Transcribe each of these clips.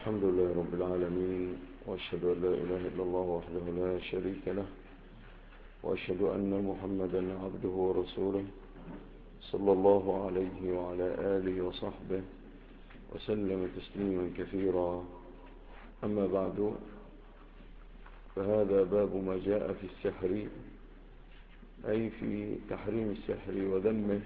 الحمد لله رب العالمين، وأشهد أن لا إله إلا الله وحده لا شريك له، وأشهد أن محمدا عبده ورسوله صلى الله عليه وعلى آله وصحبه وسلم تسليما كثيرا. أما بعد، فهذا باب ما جاء في السحر، أي في تحريم السحر وذمه،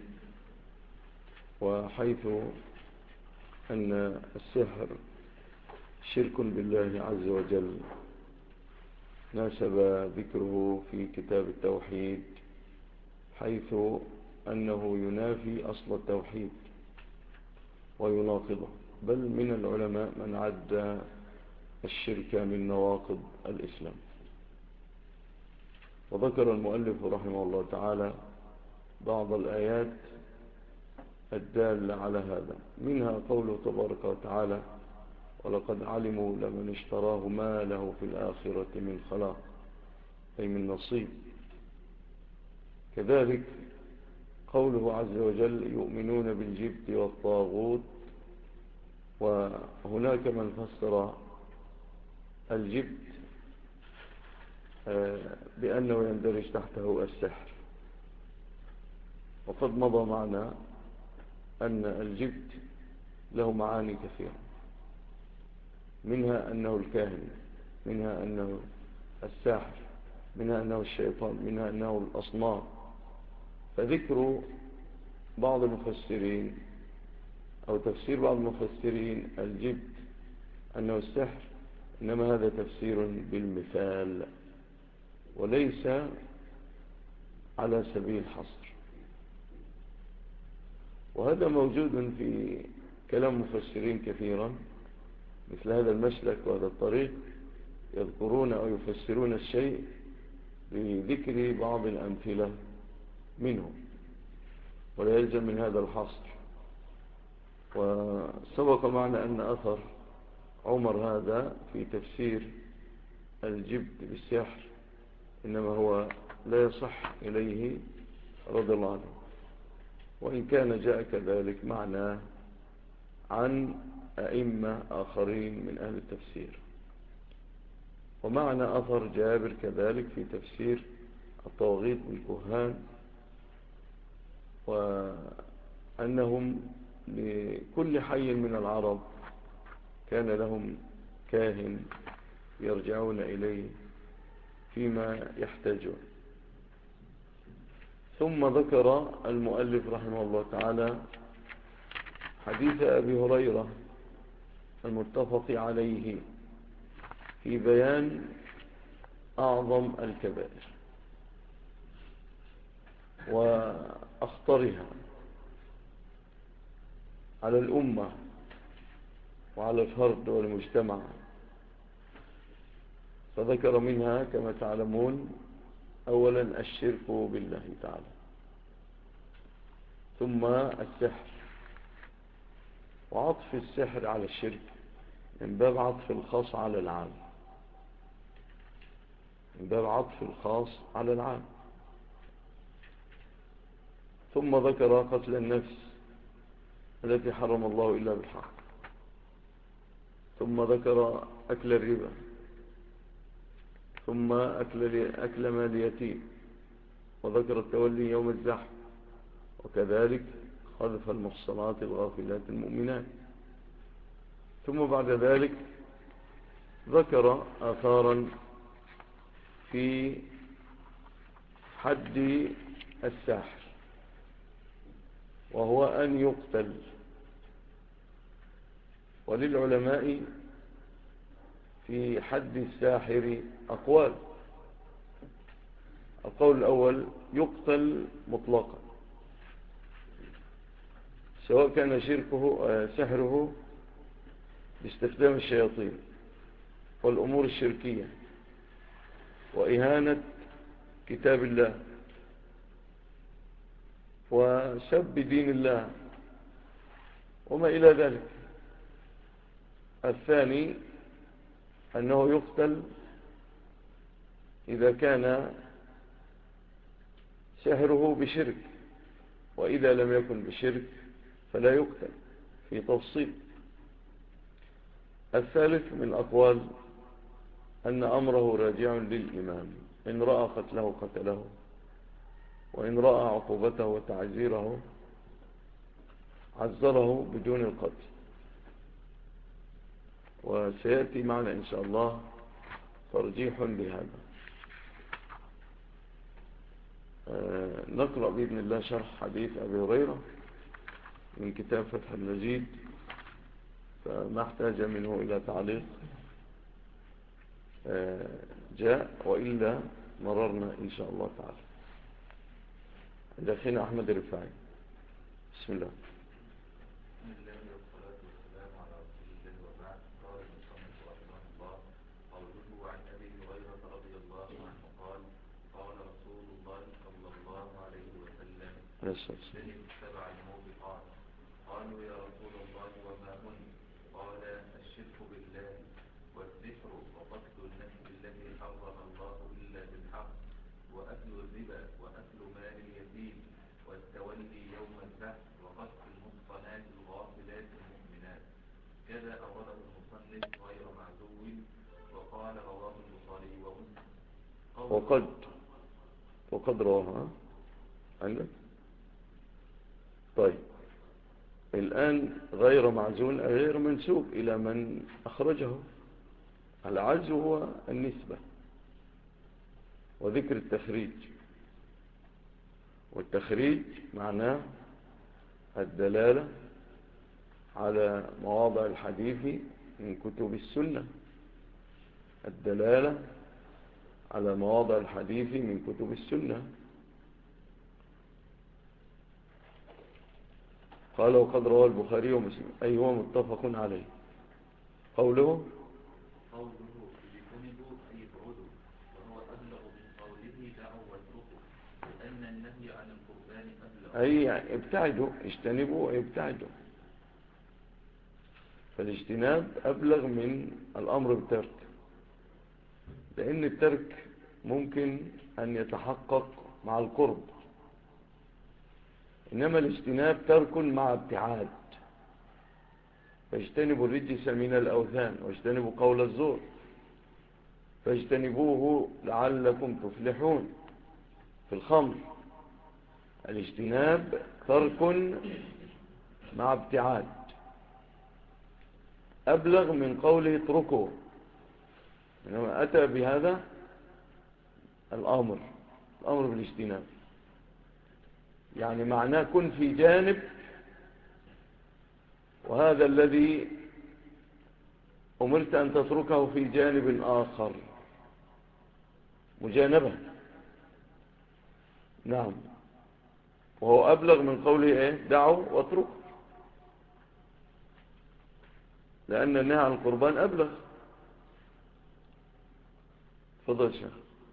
وحيث أن السحر شرك بالله عز وجل ناسب ذكره في كتاب التوحيد، حيث أنه ينافي أصل التوحيد ويناقضه، بل من العلماء من عد الشرك من نواقض الإسلام. وذكر المؤلف رحمه الله تعالى بعض الآيات الدالة على هذا، منها قوله تبارك وتعالى: ولقد علموا لمن اشتراه ما له في الآخرة من خلاق، أي من نصيب. كذلك قوله عز وجل: يؤمنون بالجبت والطاغوت. وهناك من فسر الجبت بأنه يندرج تحته السحر، وقد مضى معنا أن الجبت له معاني كثيرة، منها أنه الكاهن، منها أنه الساحر، منها أنه الشيطان، منها أنه الأصنام. فذكر بعض المفسرين أو تفسير بعض المفسرين الجبت أنه السحر، إنما هذا تفسير بالمثال وليس على سبيل الحصر، وهذا موجود في كلام مفسرين كثيرا مثل هذا المسلك وهذا الطريق، يذكرون أو يفسرون الشيء بذكر بعض الأمثلة منه، ولا يلزم من هذا الحصر. وسبق معنا أن أثر عمر هذا في تفسير الجبت بالسحر إنما هو لا يصح إليه رضي الله عنه، وإن كان جاء كذلك معناه عن أئمة آخرين من أهل التفسير. ومعنى أثر جابر كذلك في تفسير الطواغيت بالكهان، وأنهم لكل حي من العرب كان لهم كاهن يرجعون إليه فيما يحتاجون. ثم ذكر المؤلف رحمه الله تعالى حديث أبي هريرة المتفق عليه في بيان أعظم الكبائر وأخطرها على الأمة وعلى الفرد والمجتمع. فذكر منها كما تعلمون أولا الشرك بالله تعالى، ثم السحر، وعطف السحر على الشرك من باب عطف الخاص على العام، من باب عطف الخاص على العام. ثم ذكر قتل النفس التي حرم الله إلا بالحق، ثم ذكر أكل الربا، ثم أكل مال اليتيم، وذكر التولي يوم الزحف، وكذلك خذف المحصنات الغافلات المؤمنات. ثم بعد ذلك ذكر آثارا في حد الساحر، وهو أن يقتل. وللعلماء في حد الساحر أقوال. القول الأول: يقتل مطلقا، سواء كان سحره باستخدام الشياطين والأمور الشركية وإهانة كتاب الله وسب دين الله وما إلى ذلك. الثاني أنه يقتل إذا كان سحره بشرك، وإذا لم يكن بشرك فلا يقتل، في تفصيل. الثالث من الأقوال أن أمره راجع للإمام، إن رأى قتله قتله، وإن رأى عقوبته وتعزيره عزره بدون القتل. وسيأتي معنا إن شاء الله ترجيح لهذا. نقرأ بإذن الله شرح حديث أبي هريرة من كتاب فتح المجيد، فما احتاج منه إلى تعليق جاء، وإلا مررنا إن شاء الله تعالى. عند أخينا أحمد الرفاعي. بسم الله. بسم الله والصلاة والسلام على رسول الله وبعد. قال المصنف رحمه الله: قوله عن أبي هريرة رضي الله عنه قال: قال رسول الله صلى الله عليه وسلم: اجتنبوا السبع الموبقات. قالوا يا رسول الله وما هن؟ قال: الشرك بالله، والسحر، وقتل النفس التي حرم الله إلا بالحق، وأكل الربا، وأكل مال اليتيم، والتولي يوم البحث، وقتل المحصنات الغافلات المؤمنات. كذا أورده المصنف غير معزول، وقال رواه البخاري ومسلم. وقد رواها عندك. طيب، الآن غير معزول غير منسوب إلى من أخرجه. العجز هو النسبة وذكر التخريج، والتخريج معناه الدلالة على مواضع الحديث من كتب السنة، الدلالة على مواضع الحديث من كتب السنة. قال وقد رواه البخاري ومسلم، أي هو متفق عليه. قوله اجتنبوا أي ابعدوا، وهو أبلغ من قوله دعوا واتركوا، لأن النهي عن القربان أبلغ. أي ابتعدوا، اجتنبوا أي ابتعدوا. فالاجتناب أبلغ من الأمر بالترك، لأن الترك ممكن أن يتحقق مع القرب، إنما الاجتناب ترك مع ابتعاد. فاجتنبوا الرجس من الأوثان، واجتنبوا قول الزور، فاجتنبوه لعلكم تفلحون. في الخمر الاجتناب ترك مع ابتعاد، أبلغ من قوله اتركوا، إنما أتى بهذا الأمر بالاجتناب، يعني معناه كن في جانب، وهذا الذي أمرت أن تتركه في جانب آخر، مجانبة. نعم، وهو أبلغ من قوله إيه؟ دعوا واتركوا، لأن النهي عن القربان أبلغ. فضل شيخ.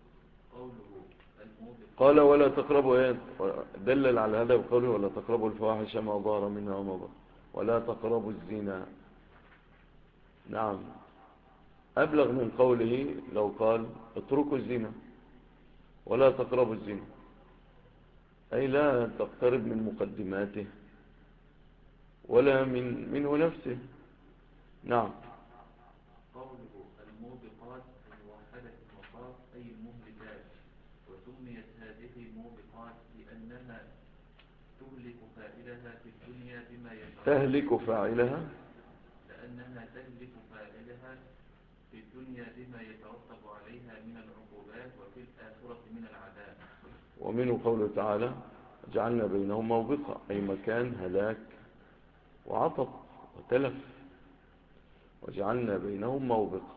قال ولا تقربوا إيه؟ دلل على هذا بقوله ولا تقربوا الفواحش ما ظهر منها وما بطن، ولا تقربوا الزنا. نعم، أبلغ من قوله لو قال اتركوا الزنا ولا تقربوا الزنا، أي لا تقترب من مقدماته ولا منه نفسه. نعم. قوله الموبقات الموحدة المصاف أي المهلكات، وسميت هذه موبقات لأنها تهلك فاعلها في الدنيا بما يترتب تهلك فاعلها، لأنها تهلك فاعلها في الدنيا بما يترتب عليها من العقوبات، وفي الآخرة من العذاب. ومنه قوله تعالى جعلنا بينهم موبقة، أي مكان هلاك وعطب وتلف، وجعلنا بينهم موبقة.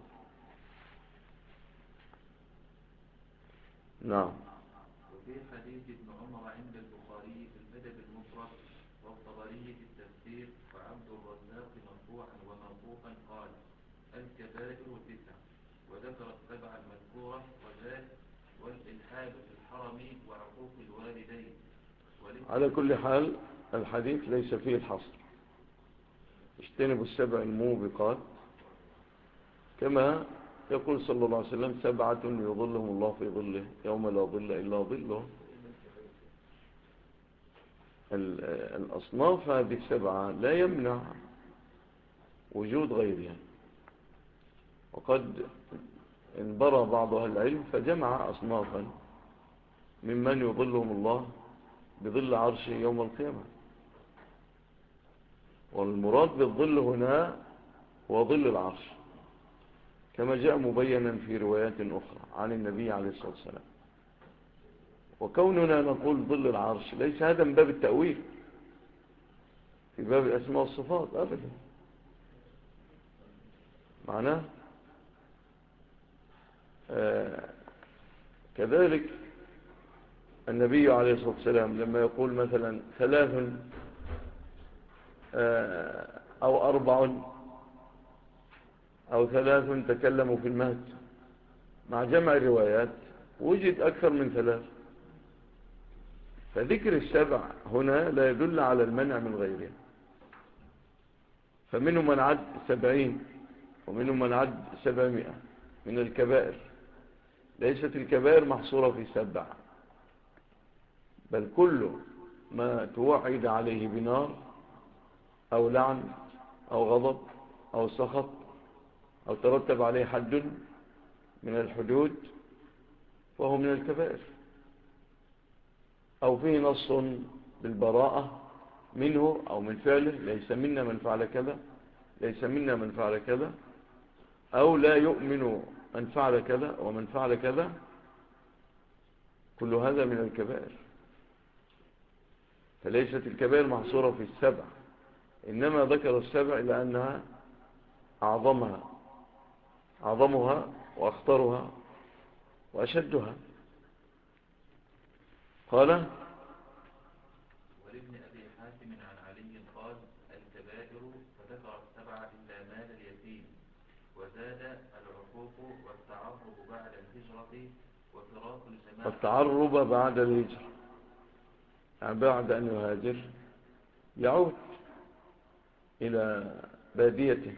نعم. وفي حديث ابن عمر عند البخاري في الأدب المفرد والطبري في التفسير وعبد الرزاق مرفوعا وموقوفا قال: الكبائر 9، وذكر السبع المذكورة وذاك والإلحاد في الحرم وعقوق الوالدين. على كل حال الحديث ليس فيه الحصر، اجتنبوا السبع الموبقات، كما يقول صلى الله عليه وسلم 7 يظلهم الله في ظله يوم لا ظل إلا ظله. الأصناف هذه 7 لا يمنع وجود غيرها، وقد انبرى بعض أهل العلم فجمع أصنافا ممن يظلهم الله بظل عرشه يوم القيامة. والمراد بالظل هنا هو ظل العرش كما جاء مبينا في روايات أخرى عن النبي عليه الصلاة والسلام. وكوننا نقول ظل العرش ليس هذا من باب التأويل في باب الأسماء والصفات أبدا. معناه كذلك النبي عليه الصلاة والسلام لما يقول مثلا 3 أو 4 أو 3 تكلموا في المهد، مع جمع الروايات وجد أكثر من 3. فذكر ال7 هنا لا يدل على المنع من غيره. فمنهم من عد 70 ومنهم من عد 700 من الكبائر. ليست الكبائر محصورة في 7، بل كل ما توعد عليه بنار أو لعن أو غضب أو سخط أو ترتب عليه حد من الحدود فهو من الكبائر، أو فيه نص بالبراءة منه أو من فعله، ليس منا من فعل كذا، ليس منا من فعل كذا، أو لا يؤمن من فعل كذا ومن فعل كذا، كل هذا من الكبائر. فليست الكبائر محصورة في 7، إنما ذكر 7 لأنها أعظمها وأخطرها وأشدها. قال ولابن أبي حاتم عن علي قال الكبائر، فذكر 7 إلا مال اليتيم، وزاد العقوق والتعرب بعد الهجرة وفراق الجماعة. التعرب بعد الهجرة يعني بعد أن يهاجر يعود إلى باديته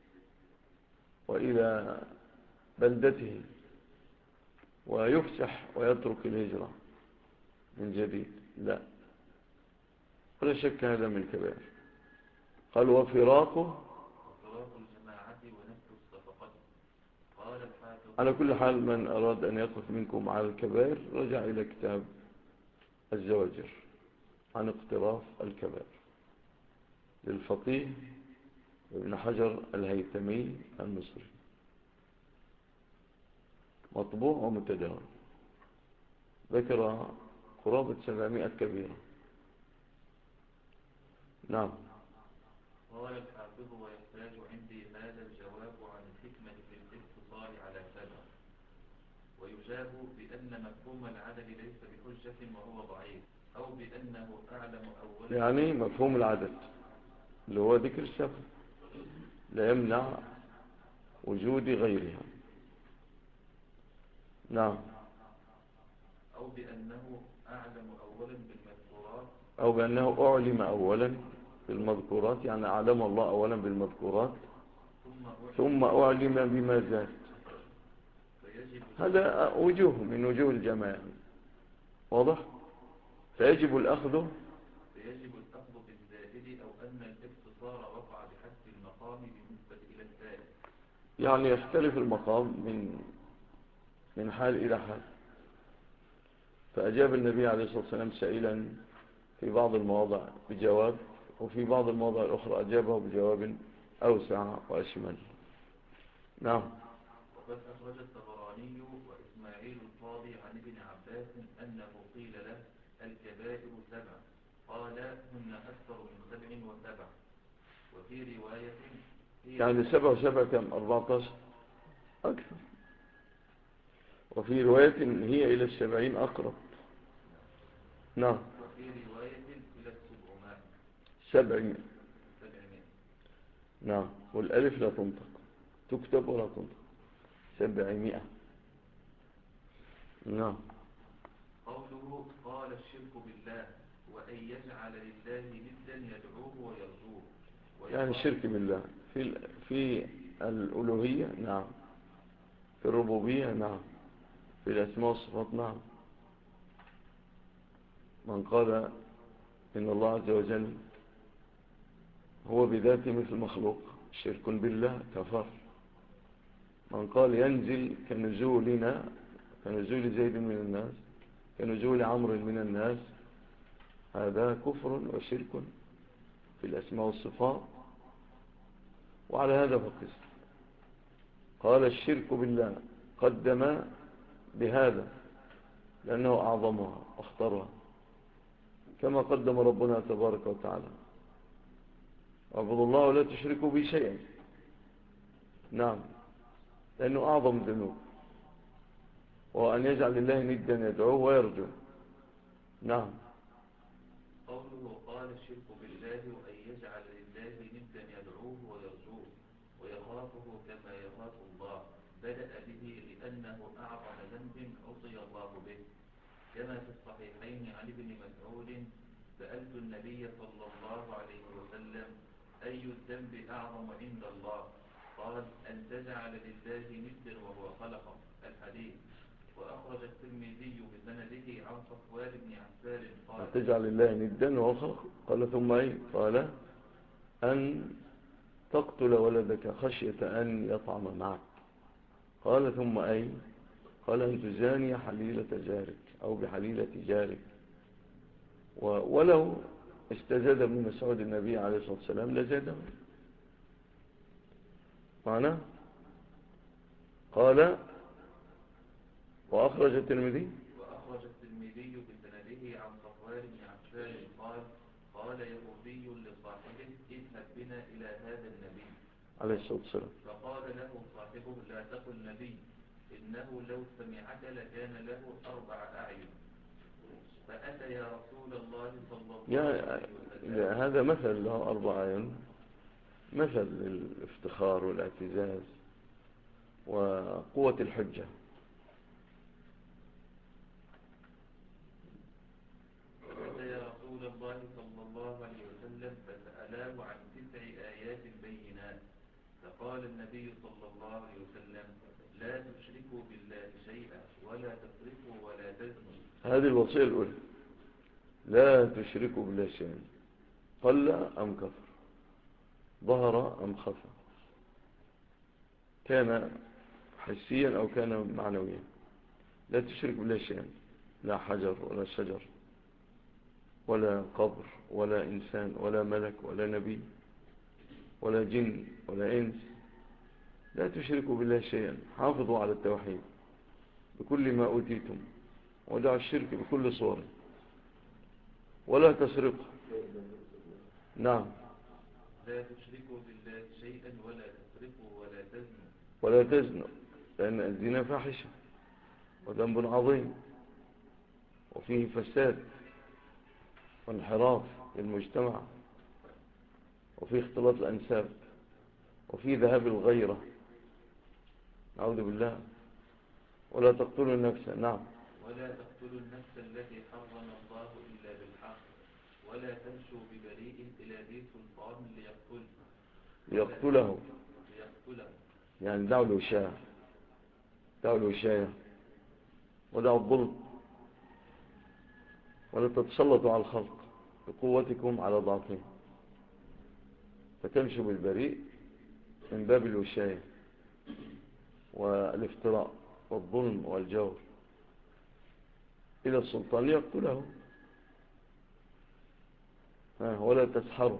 وإلى بلدته ويفسح ويترك الهجرة من جديد، لا ولا شك هذا من الكبائر. قال وفراق الجماعة ونفس الصفقة. قال الحافظ على كل حال من أراد أن يقف منكم على الكبائر رجع إلى كتاب الزواجر عن اقتراف الكبائر للفقيه ابن حجر الهيثمي المصري، مطبوع ومتداول، ذكر قرابة 700 كبيرة. نعم. قال الحافظ ويحتاج عندي هذا الجواب عن الحكمة في الاقتصار على 7، ويجاب بأن مفهوم العدد ليس بحجة وهو ضعيف، أو بأنه أعلم أولا. يعني مفهوم العدد اللي هو ذكر 7 لا يمنع وجود غيرها. نعم. أو بأنه أعلم أولا بالمذكورات، أو بأنه أعلم أولا بالمذكورات، يعني أعلم الله أولا بالمذكورات ثم أعلم بما زاد. هذا وجوه من وجوه الجماعة، واضح؟ فيجب الأخذ بالزائد، أو أن الاختصار وقع بحسب المقام بالنسبة إلى الزائد. يعني يختلف المقام من حال إلى حال. فأجاب النبي عليه الصلاة والسلام سائلا في بعض المواضع بجواب، وفي بعض المواضع الأخرى أجابه بجواب أوسع وأشمل. نعم. وقد أخرج الطبراني وإسماعيل القاضي عن ابن عباس أنه قيل له الكبائر 7، قال هن أكثر من 7 و7. وفي رواية يعني 7 و7 كم؟ 14 أكثر. وفي رواية هي إلى 70 أقرب. نعم. وفي رواية إلى 700. نعم. والألف لا تنطق، تكتب ولا تنطق. 700. نعم. قوله قال الشرك بالله وأن يجعل لله ندا يدعوه ويرجوه. يعني الشرك بالله في الألوهية، نعم، في الربوبية، نعم، في الأسماء والصفات، نعم. من قال إن الله عز وجل هو بذاته مثل مخلوق شرك بالله كفر. من قال ينزل كنزولنا، كنزول زيد من الناس، كنزول عمرو من الناس، هذا كفر وشرك في الأسماء والصفات. وعلى هذا فقس. قال الشرك بالله قدم بهذا لأنه أعظمها واختارها، كما قدم ربنا تبارك وتعالى: اعبدوا الله ولا تشركوا به شيئا. نعم، لأنه أعظم الذنوب، وأن يجعل الله ندا يدعوه ويرجو. نعم. قوله قال الشرك بالله وأن يجعل لله ندا يدعوه ويرجوه ويخافه كما يخاف الله، بدأ به لأنه أعظم ذنب عصي الله به، كما في الصحيحين عن ابن مسعود: سألت النبي صلى الله عليه وسلم: أي الذنب أعظم عند الله؟ قال: أن تجعل لله ندا وهو خلقه. الحديث. وأخرج الترمذي بسنده عن صفوان بن عسال قال: أن تجعل لله ندا وهو خلقه. قال: ثم أي؟ قال: أن تقتل ولدك خشية أن يطعم معك. قال: ثم أي؟ قال: أن تزاني حليلة جارك أو بحليلة جارك. ولو استزاد ابن مسعود النبي عليه الصلاة والسلام لزاده معنا. قال: وأخرج الترمذي بسنده عن صفوان بن عسال قال: قال يهودي لصاحبه: اذهب بنا إلى هذا النبي عليه الصلاة والسلام. فقال له صاحبه: لا تقل نبي، إنه لو سمعك لكان له 4 أعين. فأتى يا رسول الله صلى الله عليه وسلم. هذا مثل له 4 أعين، مثل للافتخار والاعتزاز وقوة الحجة. فأتى يا رسول الله صلى الله عليه وسلم فسألاه عن 9 آيات بينات، فقال النبي صلى الله عليه وسلم: لا تشركوا بالله شيئا ولا تسرقوا ولا تزنوا. هذه الوصية الأولى: لا تشركوا بالله شيئا، قل أم كفر، ظهر أم خفى، كان حسيا أو كان معنويا. لا تشرك بالله شيئا، لا حجر ولا شجر ولا قبر ولا إنسان ولا ملك ولا نبي ولا جن ولا إنس. لا تشركوا بالله شيئا، حافظوا على التوحيد بكل ما أوتيتم، ودعوا الشرك بكل صوره، ولا تسرقوا. نعم. لا تشركوا بالله شيئا ولا تسرقوا ولا تزنوا. ولا تزنوا، لأن الزنا فاحشة وذنب عظيم، وفيه فساد وانحراف للمجتمع، وفيه اختلاط الأنساب، وفيه ذهاب الغيرة، نعوذ بالله. ولا تقتلوا النفس. نعم. ولا تقتلوا النفس التي حرم الله إلا بالحق، ولا تمشوا ببريء إلى ذي سلطان ليقتله. يعني دعوا الوشاية، دعوا الوشاية ودعوا الظلم، ولا تتسلطوا على الخلق بقوتكم على ضعفهم، فتمشوا بالبريء من باب الوشاية والافتراء والظلم والجور إلى السلطان ليقتله. ولا تسحروا،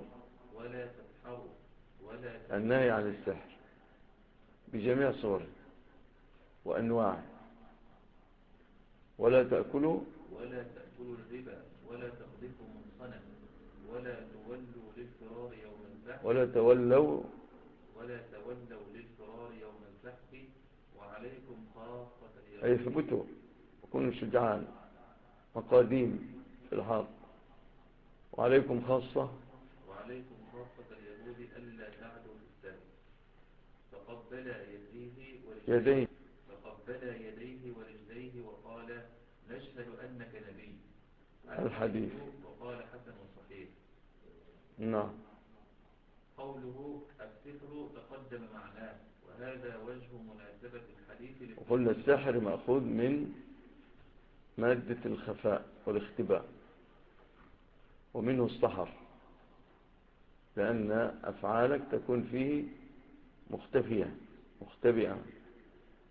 النهي عن السحر بجميع صوره وأنواعه. ولا تأكلوا الربا، ولا تقذفوا محصنا، ولا تولوا للفرار يوم الزحف، ولا تولوا للفرار يوم الزحف، وعليكم خاصة أي ثبتوا وكونوا شجعان مقاديم في الحرب. وعليكم خاصة اليهود ألا تعدوا في السبت. فقبل يديه ورجليه وقال: نشهد أنك نبي. الحديث. وقال حسن صحيح. نعم. قوله السحر تقدم معناه، وهذا وجه مناسبة الحديث. وقلنا السحر مأخوذ من مادة الخفاء والاختباء، ومنه السحر، لأن أفعالك تكون فيه مختفية مختبئة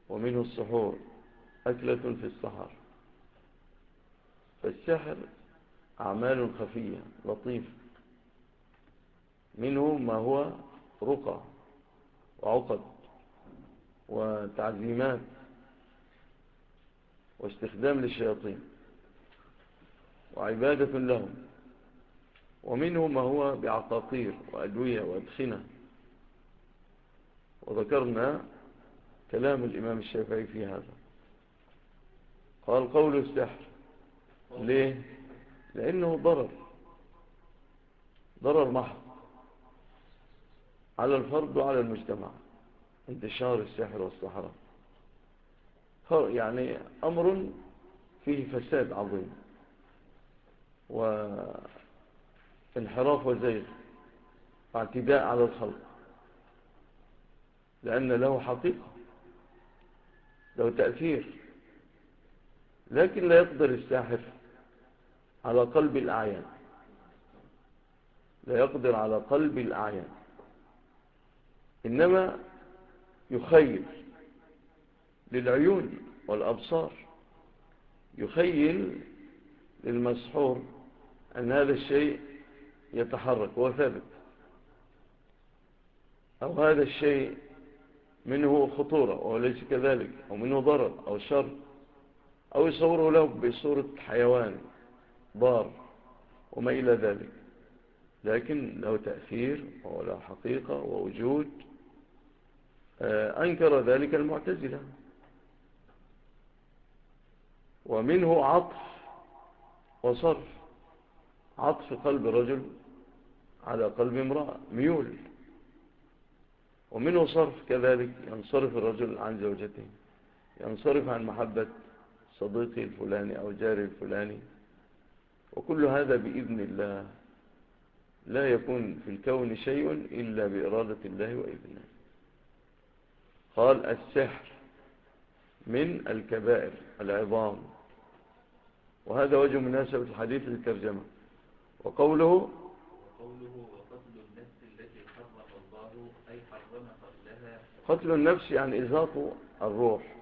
ومنه السحور، أكلة في السحر. فالسحر أعمال خفية لطيفة، منه ما هو رقى وعقد وتعزيمات واستخدام للشياطين وعبادة لهم، ومنه ما هو بعقاقير وأدوية وأدخنة. وذكرنا كلام الإمام الشافعي في هذا. قال قول السحر. ليه؟ لأنه ضرر محض على الفرد وعلى المجتمع، انتشار السحر والسحرة، يعني أمر فيه فساد عظيم وانحراف وزيغ واعتداء على الخلق، لأن له حقيقة، له تأثير، لكن لا يقدر الساحر على قلب الأعيان، لا يقدر على قلب الأعيان، إنما يخيل للعيون والأبصار، يخيل للمسحور أن هذا الشيء يتحرك وثابت، أو هذا الشيء منه خطورة وليس كذلك، أو منه ضرر أو شر، أو يصوره له بصورة حيوان ضار وما إلى ذلك، لكن له تأثير وله حقيقة ووجود. أنكر ذلك المعتزلة. ومنه عطف وصرف، عطف قلب رجل على قلب امرأة، ميول. ومنه صرف كذلك، ينصرف الرجل عن زوجته، ينصرف عن محبة صديقه الفلاني أو جاره الفلاني، وكل هذا بإذن الله، لا يكون في الكون شيء إلا بإرادة الله وإذنه. قال السحر من الكبائر العظام، وهذا وجه مناسبة الحديث للترجمة. وقوله وقتل النفس التي حرم الله أي حرم قتلها. قتل النفس يعني إزهاق الروح،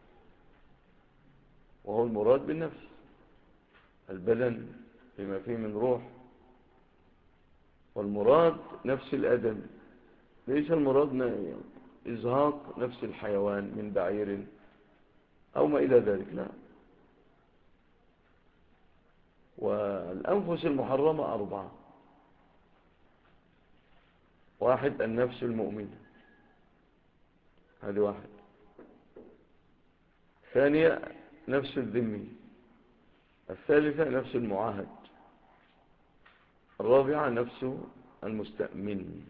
وهو المراد بالنفس البدن بما فيه من روح، والمراد نفس الأدم، ليس المراد إزهاق نفس الحيوان من بعير أو ما إلى ذلك، لا. والأنفس المحرمة 4: 1 النفس المؤمنة، هذه 1. 2 نفس الذمي. 3 نفس المعاهد. 4 نفس المستأمن.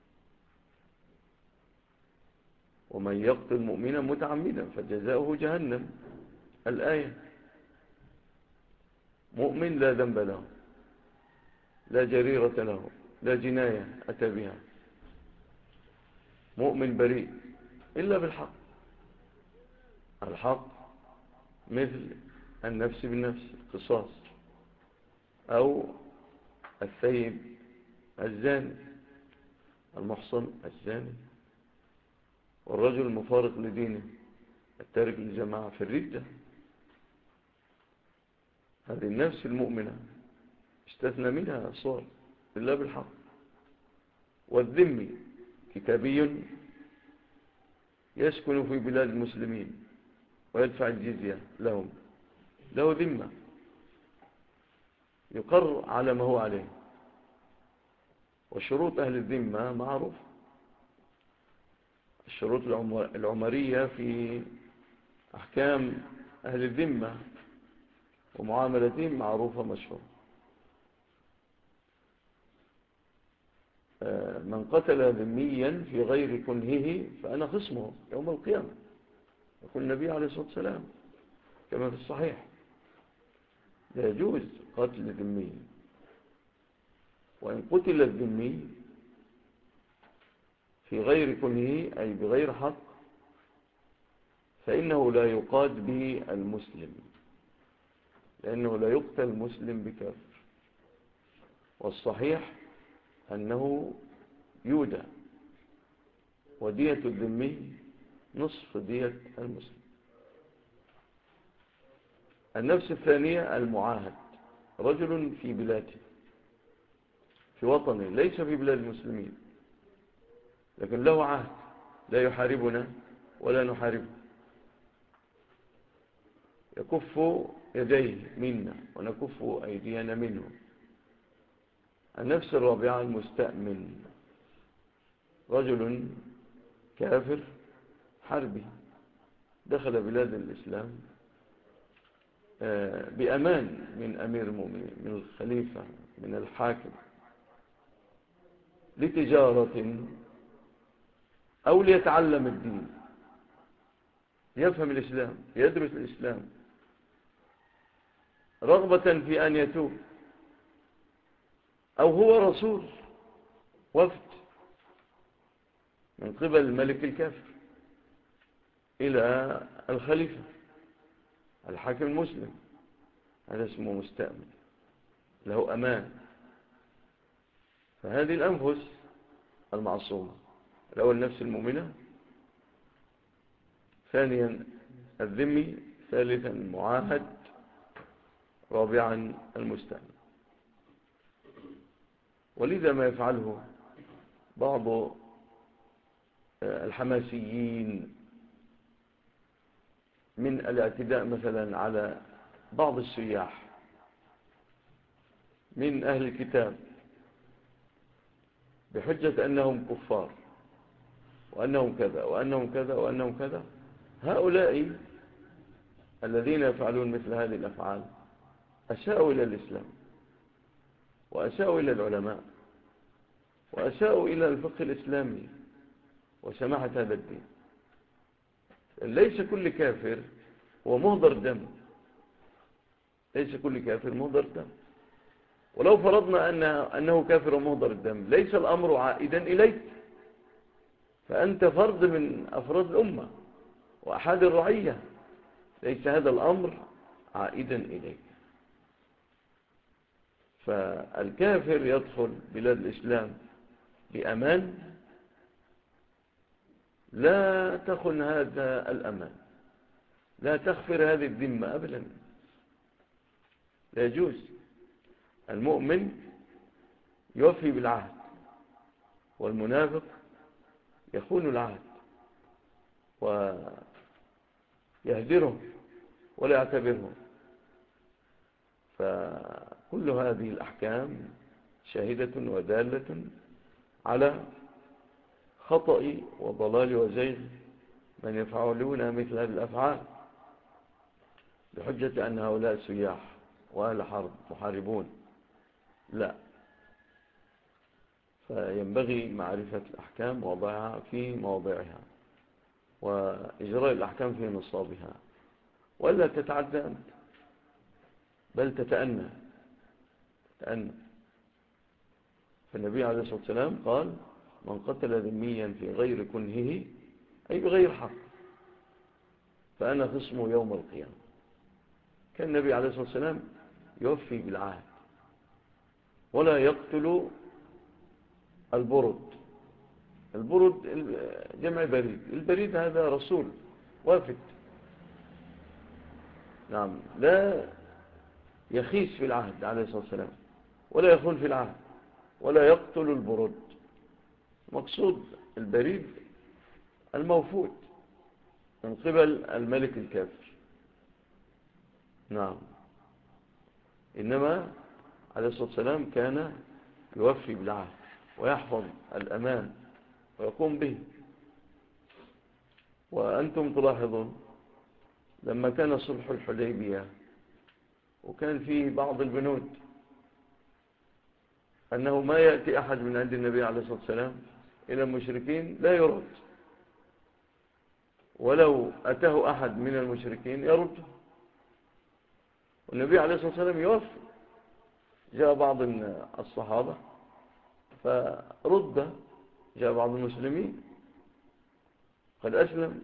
ومن يقتل مؤمنا متعمدا فجزاؤه جهنم، الآية. مؤمن لا ذنب له، لا جريرة له، لا جناية أتى بها، مؤمن بريء إلا بالحق. الحق مثل النفس بالنفس، القصاص، أو الثيب الزاني، المحصن الزاني، والرجل المفارق لدينه التارك للجماعة في الردة. هذه النفس المؤمنة استثنى منها صور إلا بالحق. والذمي كتابي يسكن في بلاد المسلمين ويدفع الجزية لهم، له ذمة، يقر على ما هو عليه. وشروط أهل الذمة معروف، الشروط العمرية في أحكام أهل الذمة ومعاملتهم معروفة مشهورة. من قتل ذميا في غير كنهه فأنا خصمه يوم القيامة، يقول النبي عليه الصلاة والسلام كما في الصحيح. لا يجوز قتل ذمي، وإن قتل الذمي في غير كنهه أي بغير حق فإنه لا يقاد به المسلم، لأنه لا يقتل المسلم بكافر. والصحيح أنه يودى، ودية الذمي نصف دية المسلم. النفس الثانية المعاهد، رجل في بلاده في وطنه ليس في بلاد المسلمين، لكن له عهد لا يحاربنا ولا نحاربه، يكف يديه منا ونكف أيدينا منه. النفس الرابعة المستأمن، رجل كافر حربي دخل بلاد الإسلام بأمان من أمير المؤمنين، من الخليفة، من الحاكم، لتجارة أو ليتعلم الدين، يفهم الإسلام، يدرس الإسلام، رغبة في أن يتوب، أو هو رسول وفد من قبل الملك الكافر إلى الخليفة الحاكم المسلم، هذا اسمه مستأمن، له أمان. فهذه الأنفس المعصومة، الأول النفس المؤمنة، ثانيا الذمي، ثالثا المعاهد، رابعا المستأمن. ولذا ما يفعله بعض الحماسيين من الاعتداء مثلا على بعض السياح من أهل الكتاب بحجة أنهم كفار وأنهم كذا وأنهم كذا وأنهم كذا، هؤلاء الذين يفعلون مثل هذه الأفعال أساءوا إلى الإسلام، وأساءوا إلى العلماء، وأساءوا إلى الفقه الإسلامي وسماحة هذا الدين. ليس كل كافر هو مهدر دم، ليس كل كافر مهدر دم. ولو فرضنا أنه كافر ومهدر الدم، ليس الأمر عائدا إليك، فأنت فرد من أفراد الأمة وأحد الرعية، ليس هذا الأمر عائدا إليك. فالكافر يدخل بلاد الإسلام بأمان، لا تخن هذا الأمان، لا تغفر هذه الذمة أبدا، لا يجوز. المؤمن يوفي بالعهد، والمنافق يخون العهد ويهدره ولا يعتبره. فكل هذه الأحكام شاهدة ودالة على خطأ وضلال وزيغ من يفعلون مثل هذه الأفعال بحجة أن هؤلاء سياح وأهل حرب محاربون. لا، فينبغي معرفة الأحكام ووضعها في مواضعها وإجراء الأحكام في نصابها، ولا تتعدى أنت، بل تتأنى. فالنبي عليه الصلاة والسلام قال: من قتل ذميا في غير كنهه، أي بغير حق، فأنا خصمه يوم القيامة. كان النبي عليه الصلاة والسلام يوفي بالعهد ولا يقتل البرد. البرد جمع بريد، البريد هذا رسول وافد، نعم، لا يخيس في العهد عليه الصلاة والسلام ولا يخون في العهد ولا يقتل البرد. مقصود البريد الموفود من قبل الملك الكافر، نعم. إنما عليه الصلاة والسلام كان يوفي بالعهد ويحفظ الأمان ويقوم به. وأنتم تلاحظون لما كان صلح الحديبية وكان فيه بعض البنود أنه ما يأتي أحد من عند النبي عليه الصلاة والسلام إلى المشركين لا يرد، ولو أتاه أحد من المشركين يرد، والنبي عليه الصلاة والسلام يوفي. جاء بعض الصحابة فرد، جاء بعض المسلمين قد أسلم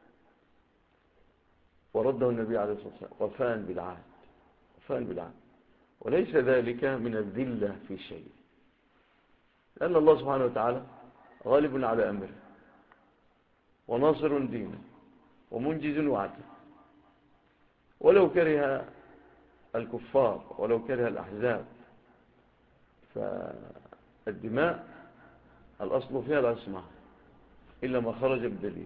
ورده النبي عليه الصلاة والسلام وفاء بالعهد، وفاء بالعهد. وليس ذلك من الذلة في شيء، لأن الله سبحانه وتعالى غالب على أمره، وناصر دينه ومنجز وعده، ولو كره الكفار ولو كره الأحزاب. فالدماء الأصل فيها العصمة إلا ما خرج بدليل،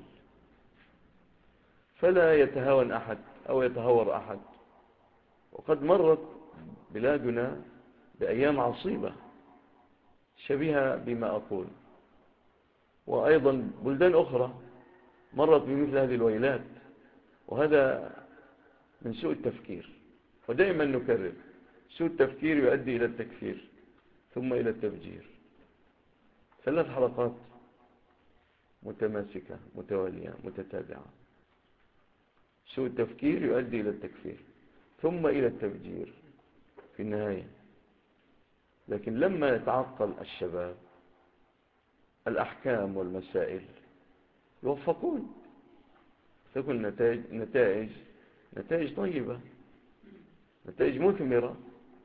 فلا يتهاون أحد أو يتهور أحد. وقد مرت بلادنا بأيام عصيبة شبيهة بما أقول، وأيضا بلدان أخرى مرت بمثل هذه الويلات، وهذا من سوء التفكير. ودائما نكرر: سوء التفكير يؤدي إلى التكفير ثم إلى التفجير. 3 حلقات متماسكة متوالية متتابعة. سوء التفكير يؤدي إلى التكفير ثم إلى التفجير في النهاية. لكن لما يتعطل الشباب الأحكام والمسائل يوفقون، تكون نتائج طيبة، نتائج مثمرة.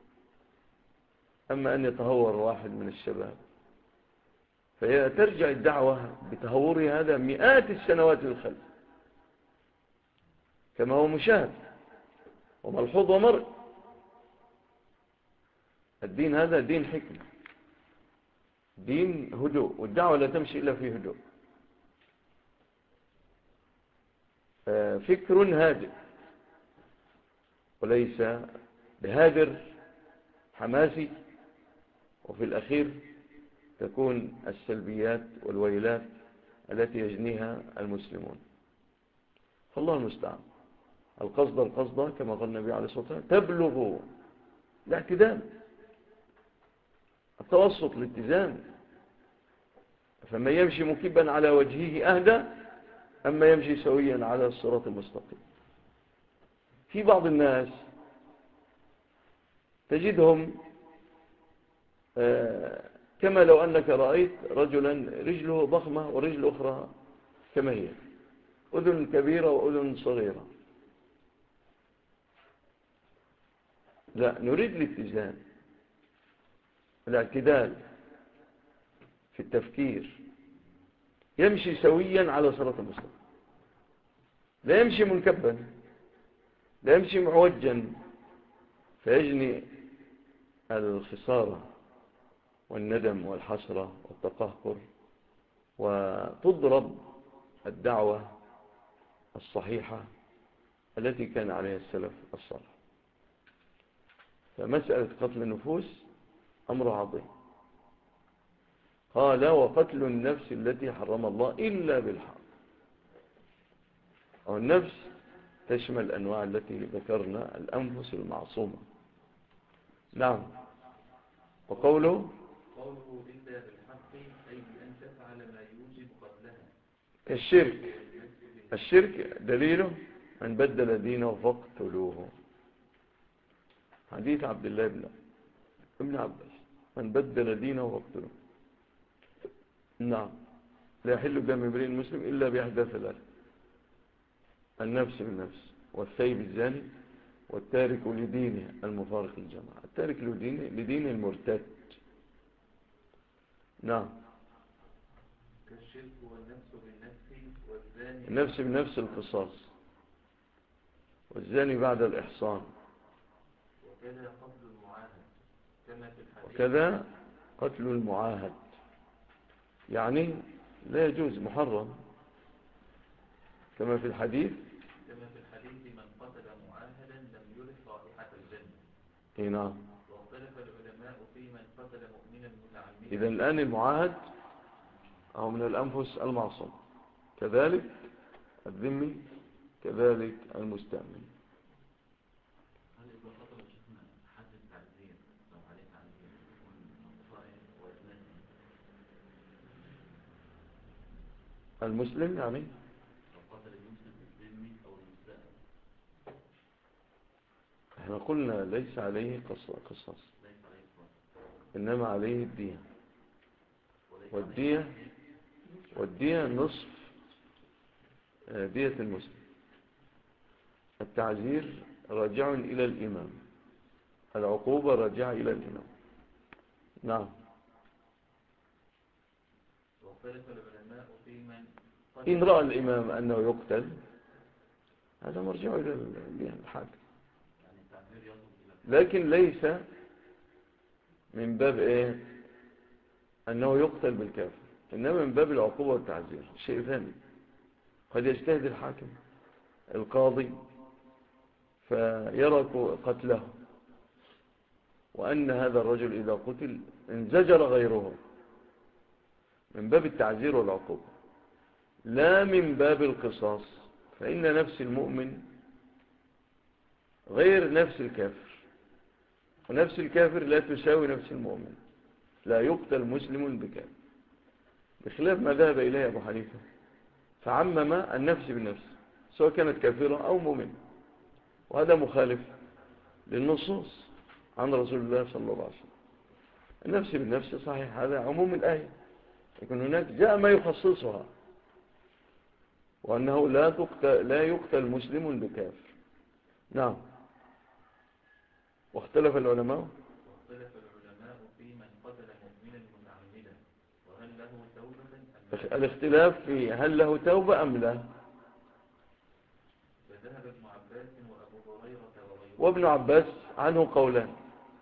أما أن يتهور واحد من الشباب فترجع الدعوة بتهوره هذا مئات السنوات للخلف، كما هو مشاهد وملحوظ ومرء. الدين هذا دين حكمة، دين هدوء، والدعوة لا تمشي إلا في هدوء. فكر هادئ وليس بهادر حماسي، وفي الأخير تكون السلبيات والويلات التي يجنيها المسلمون. فالله المستعان. القصد كما قال النبي عليه الصلاة والسلام: تبلغ الاعتدال، التوسط، الاتزان. فمن يمشي مكبا على وجهه أهدى أما يمشي سويا على الصراط المستقيم. في بعض الناس تجدهم كما لو أنك رأيت رجلا رجله ضخمة ورجل أخرى كما هي، أذن كبيرة وأذن صغيرة. لا، نريد الاتزان، الاعتدال في التفكير، يمشي سويا على صراط المستقيم، لا يمشي منكبا، لا يمشي معوجا فيجني الخسارة والندم والحسرة والتقهقر، وتضرب الدعوة الصحيحة التي كان عليها السلف الصالح. فمسألة قتل النفوس أمر عظيم. قال: وقتل النفس التي حرم الله إلا بالحق. والنفس تشمل الأنواع التي ذكرنا، الأنفس المعصومة. نعم. وقوله إلا بالحق أي بأن تفعل ما يوجب قتلها كالشرك. الشرك دليله: من بدل دينه فاقتلوه. حديث عبد الله ابن عباس: من بدل دينه فاقتلوه. نعم. لا يحل دم امرئ مسلم إلا بإحدى 3: النفس بالنفس، والثيب الزاني، والتارك لدينه المفارق الجماعة. التارك لدينه المرتد. نعم. كالشرك والنفس بالنفس والزاني. النفس بالنفس القصاص، والزاني بعد الإحصان. وكذا قتل المعاهد كما في الحديث. وكذا قتل المعاهد، يعني لا يجوز، محرم، كما في الحديث: من قتل معاهدا لم يرح رائحة الجنة. اي نعم. واختلف العلماء في من قتل مؤمنا متعمدا. إذا الآن المعاهد أو من الأنفس المعصوم، كذلك الذمي، كذلك المستأمن. هل إذا قتل شيخنا حد التعزير لو عليه تعزير يكون صائم وإذنه؟ المسلم يعني لو قتل المسلم الذمي أو المستأمن، احنا قلنا ليس عليه قصاص، إنما عليه الدية. والدية نصف دية المسلم. التعزير راجع إلى الإمام، العقوبة راجعة إلى الإمام. نعم. واختلف العلماء في من إن رأى الإمام أنه يقتل هذا مرجع إلى الحاكم، يعني التعبير يصل إلى لكن ليس من باب إيه أنه يقتل بالكافر، إنما من باب العقوبة والتعزير، شيء ثاني. قد يجتهد الحاكم القاضي فيرى قتله، وأن هذا الرجل إذا قتل انزجر غيره، من باب التعزير والعقوبة، لا من باب القصاص، فإن نفس المؤمن غير نفس الكافر، ونفس الكافر لا تساوي نفس المؤمن، لا يقتل مسلم بكافر، بخلاف ما ذهب إليه أبو حنيفة فعمم النفس بالنفس سواء كانت كافرة أو مؤمنة، وهذا مخالف للنصوص عن رسول الله صلى الله عليه وسلم. النفس بالنفس صحيح، هذا عموم الآية، لكن هناك جاء ما يخصصها، وأنه لا يقتل مسلم بكافر. نعم. واختلف العلماء في من قتل مؤمنا متعمدا وهل له توبة الاختلاف في هل له توبة أم لا. فذهب ابن عباس وأبو هريرة وغيره، وابن عباس عنه قولان،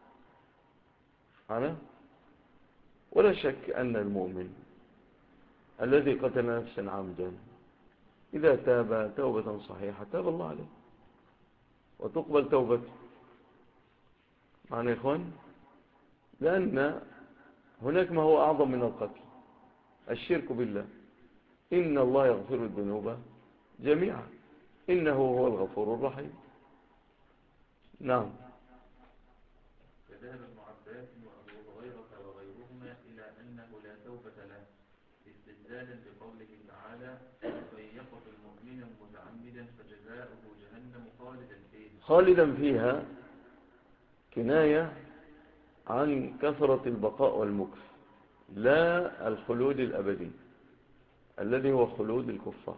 ولا شك أن المؤمن الذي قتل نفسا عمدا إذا تاب توبة صحيحة تاب الله عليه وتقبل توبته. معنا يا إخوان؟ لأن هناك ما هو أعظم من القتل، الشرك بالله. إن الله يغفر الذنوب جميعا إنه هو الغفور الرحيم. نعم. فذهب ابن عباس وأبو هريرة وغيرهما إلى أنه لا توبة له، استدلالا بقوله تعالى: فإن يقتل مؤمنا متعمدا فجزاؤه جهنم خالدا فيها كناية عن كثرة البقاء والمكث، لا الخلود الأبدي الذي هو خلود الكفار،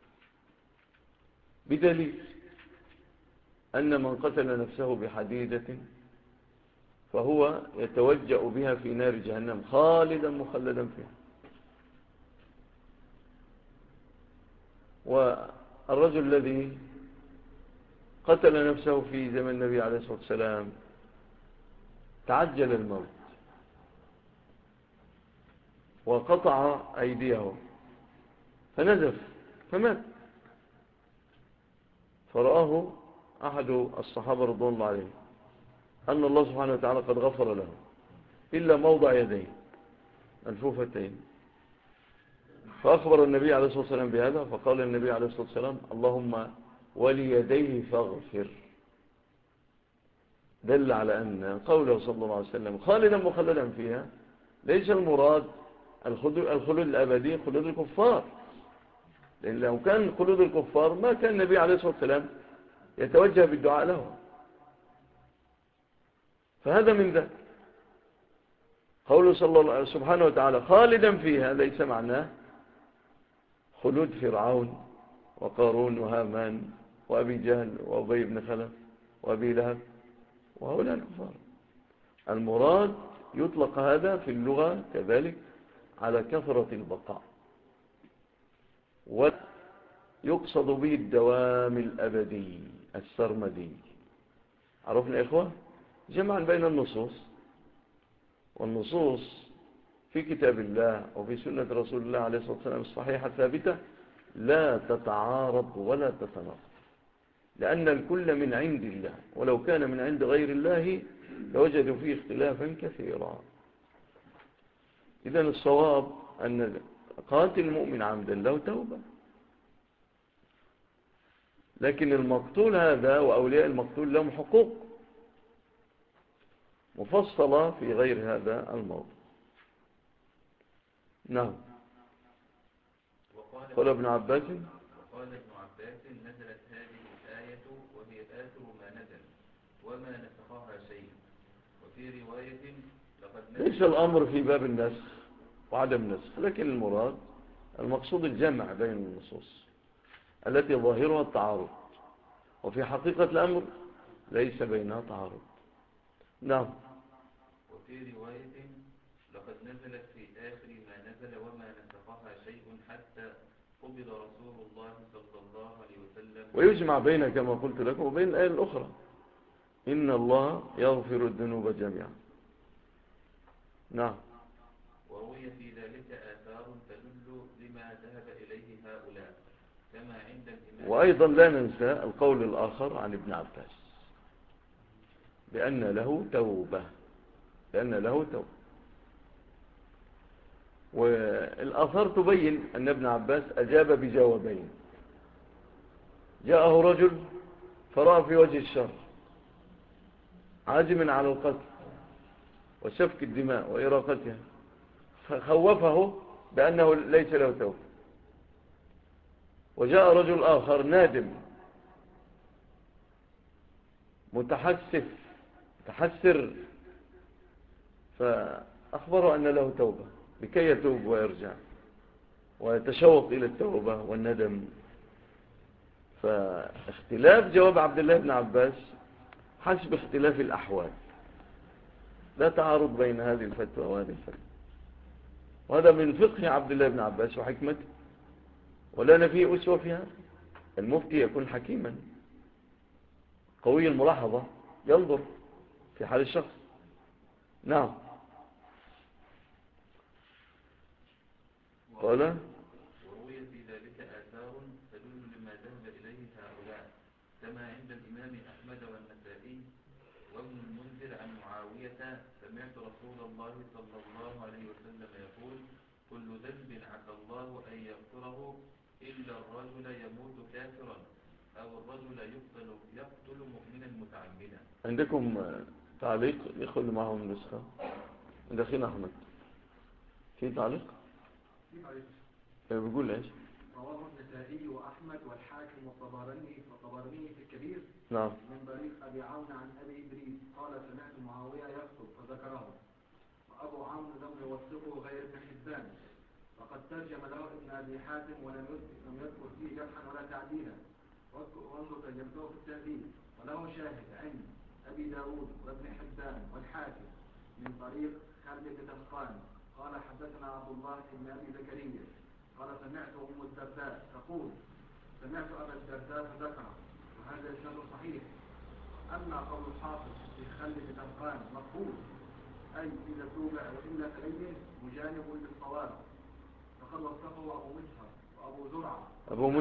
بدليل أن من قتل نفسه بحديدة فهو يتوجأ بها في نار جهنم خالدا مخلدا فيها. والرجل الذي قتل نفسه في زمن النبي عليه الصلاة والسلام تعجل الموت وقطع أيديه فنزف فمات، فرآه أحد الصحابة رضوان الله عليهم أن الله سبحانه وتعالى قد غفر له إلا موضع يديه ملفوفتين، فأخبر النبي عليه الصلاة والسلام بهذا، فقال النبي عليه الصلاة والسلام: اللهم وليديه فاغفر. دل على أن قوله صلى الله عليه وسلم خالدا مخلدا فيها ليس المراد الخلود الأبدي خلود الكفار، لأن لو كان خلود الكفار ما كان النبي عليه الصلاة والسلام يتوجه بالدعاء له. فهذا من ذلك قوله صلى الله سبحانه وتعالى خالدا فيها ليس معناه خلود فرعون وقارون وهامان وأبي جهل وأبي بن خلف وأبي لهب وهؤلاء الكفار. المراد يطلق هذا في اللغة كذلك على كثرة البقاء، ويقصد به الدوام الأبدي السرمدي. عرفنا يا إخوة؟ جمعا بين النصوص، والنصوص في كتاب الله وفي سنة رسول الله عليه الصلاة والسلام الصحيحة الثابتة لا تتعارض ولا تتناقض، لأن الكل من عند الله، ولو كان من عند غير الله لوجدوا فيه اختلافا كثيرا. إذن الصواب أن قاتل المؤمن عمدا له توبة، لكن المقتول هذا وأولياء المقتول لهم حقوق مفصلة في غير هذا الموضوع. نعم. قال ابن عباس نزلت هذه الآية وهي آخر ما نزل وما نسخها شيء. وفي رواية ليس الأمر في باب النسخ وعدم النسخ، لكن المقصود الجمع بين النصوص التي ظاهرها التعارض، وفي حقيقة الأمر ليس بينها تعارض. نعم. وفي رواية لقد نزلت في آخر ما نزل وما نسخها شيء حتى قبض رسول الله صلى الله عليه وسلم. ويجمع بين كما قلت لكم وبين الآية الأخرى إن الله يغفر الذنوب جميعا. نعم. وروي في ذلك آثار تدل لما ذهب إليه هؤلاء كما عند الإمام. وأيضا لا ننسى القول الآخر عن ابن عباس بأن له توبة، والآثار تبين أن ابن عباس أجاب بجوابين. جاءه رجل فرأى في وجه الشر عازم على القتل وسفك الدماء وإراقتها، فخوفه بأنه ليس له توبة. وجاء رجل آخر نادم متحسر فأخبره أن له توبة لكي يتوب ويرجع ويتشوق إلى التوبة والندم. فاختلاف جواب عبد الله بن عباس حسب اختلاف الأحوال، لا تعارض بين هذه الفتوى وهذه الفتوى. وهذا من فقه عبد الله بن عباس وحكمته، ولا نفيه أسوة في هذا. المفتي يكون حكيما قوي الملاحظة، ينظر في حال الشخص. نعم. قال وروي في ذلك آثار تدل لما ذهب إليه هؤلاء كما عند الإمام أحمد والنسائي وابن المنذر عن معاوية سمعت رسول الله صلى الله عليه وسلم يقول كل ذنب عسى الله أن يغفره إلا الرجل يموت كافرا أو الرجل يقتل مؤمنا متعمدا. عندكم تعليق يدخل معهم نسخة عند أخينا أحمد؟ في تعليق؟ بيقول ايش؟ رواه النسائي وأحمد والحاكم والطبراني في الكبير. نعم. من طريق أبي عون عن أبي إدريس قال سمعت معاوية يخطب فذكره، وأبو عون لم يوثقه غير ابن حبان، وقد ترجم له ابن أبي حاتم ولم يذكر فيه جرحا ولا تعديلا، وانظر ترجمته في التهذيب. وله شاهد عند أبي داود وابن حبان والحاكم من طريق خالد بن دهقان قال حدثنا عبد الله بن أبي زكريا قال سمعت أم الدرداء تقول سمعت أبا الدرداء فذكره، وهذا إسناد صحيح. أما قول الحافظ في خالد بن دهقان مقبول، أي إذا توب وإلا فليه مجانب للصواب، فقد وصفه أبو مسهر وأبو زرعة وأبو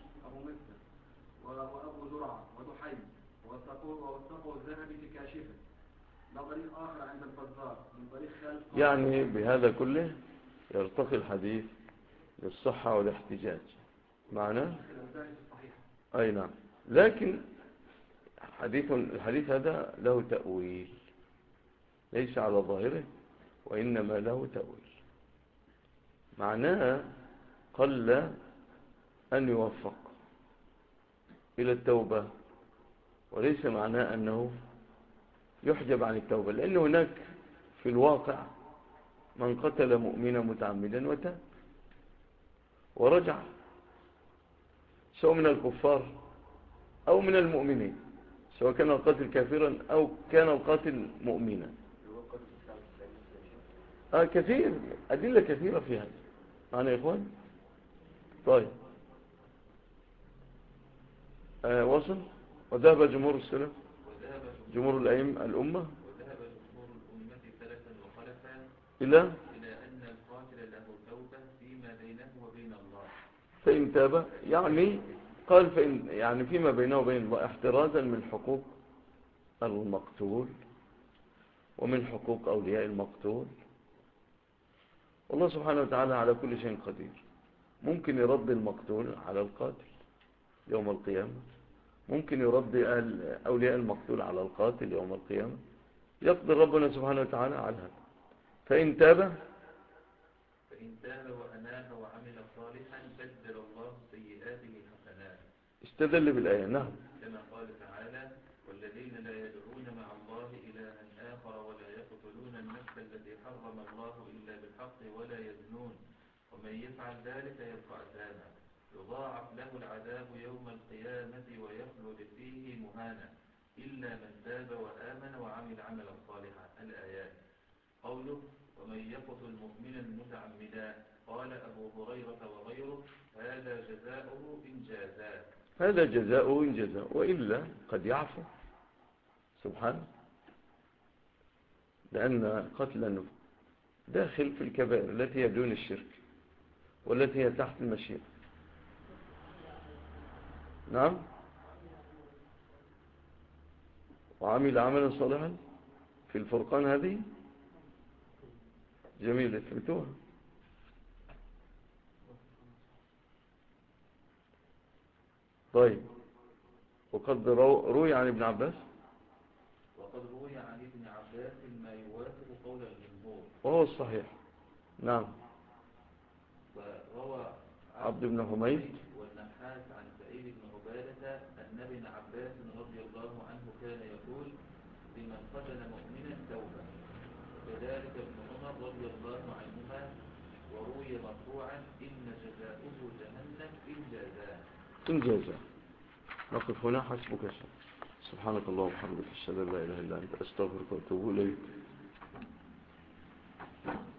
زرعة ودحيم، ووثقه الذهبي في كاشفه. لا طريق آخر عند البزار من طريق خالد. يعني بهذا كله يرتقي الحديث للصحة والاحتجاج معناه. أي نعم. لكن الحديث هذا له تأويل ليس على ظاهره، وإنما له تأويل معناه قل أن يوفق إلى التوبة، وليس معناه أنه يحجب عن التوبة، لأن هناك في الواقع من قتل مؤمنا متعمدا وتاب ورجع، سواء من الكفار أو من المؤمنين، سواء كان القاتل كافرا أو كان القاتل مؤمنا. كثير أدلة كثيرة في هذا معنا يا إخوان. طيب وصل. وذهب جمهور السلف جمهور الأمة وذهب جمهور الأمة سلفا وخلفا إلى أن القاتل له توبة فيما بينه وبين الله فإن تاب، يعني قال فإن يعني فيما بينه وبين الله احترازا من حقوق المقتول ومن حقوق أولياء المقتول. والله سبحانه وتعالى على كل شيء قدير، ممكن يرد المقتول على القاتل يوم القيامة، ممكن يرد أولياء المقتول على القاتل يوم القيامة، يقدر ربنا سبحانه وتعالى على هذا. فإن تاب وأناب وعمل صالحا بدل الله سيئاته حسنات. استدل بالآية. نعم. كما قال تعالى والذين لا يدعون مع الله إلها آخر ولا يقتلون النفس التي حرم الله إلا بالحق ولا يزنون ومن يفعل ذلك يلقى أثاما يضاعف له العذاب يوم القيامة ويخلد فيه مهانا إلا من تاب وآمن وعمل عملا صالحا. الآيات. قوله ومن يقتل مؤمنا متعمدا قال أبو هريرة وغيره هذا جزاؤه إن جازاه. هذا جزاؤه إن جزاء، وإلا قد يعفو سبحانه، لأن قتل النفس داخل في الكبائر التي هي دون الشرك والتي هي تحت المشيئة. نعم. وعمل عملا صالحا في الفرقان، هذه جميلة فهمتوها. طيب، وقد روي عن ابن عباس، وقد روي عن ابن عباس ما يوافق قول الجمهور وهو الصحيح. نعم. وروى عبد بن حميد والنحاس عن سعيد بن عبادة أن ابن عباس رضي الله عنه كان يقول لمن قتل مؤمنا توبة، وكذلك ابن عمر رضي الله عنهما. وروي مرفوعا إن جزاؤه جهنم إن جازاه. إن جازاه. نقف هنا، حسبك يا شيخ. سبحانك اللهم وبحمدك، أشهد أن لا إله إلا أنت، أستغفرك وأتوب إليك.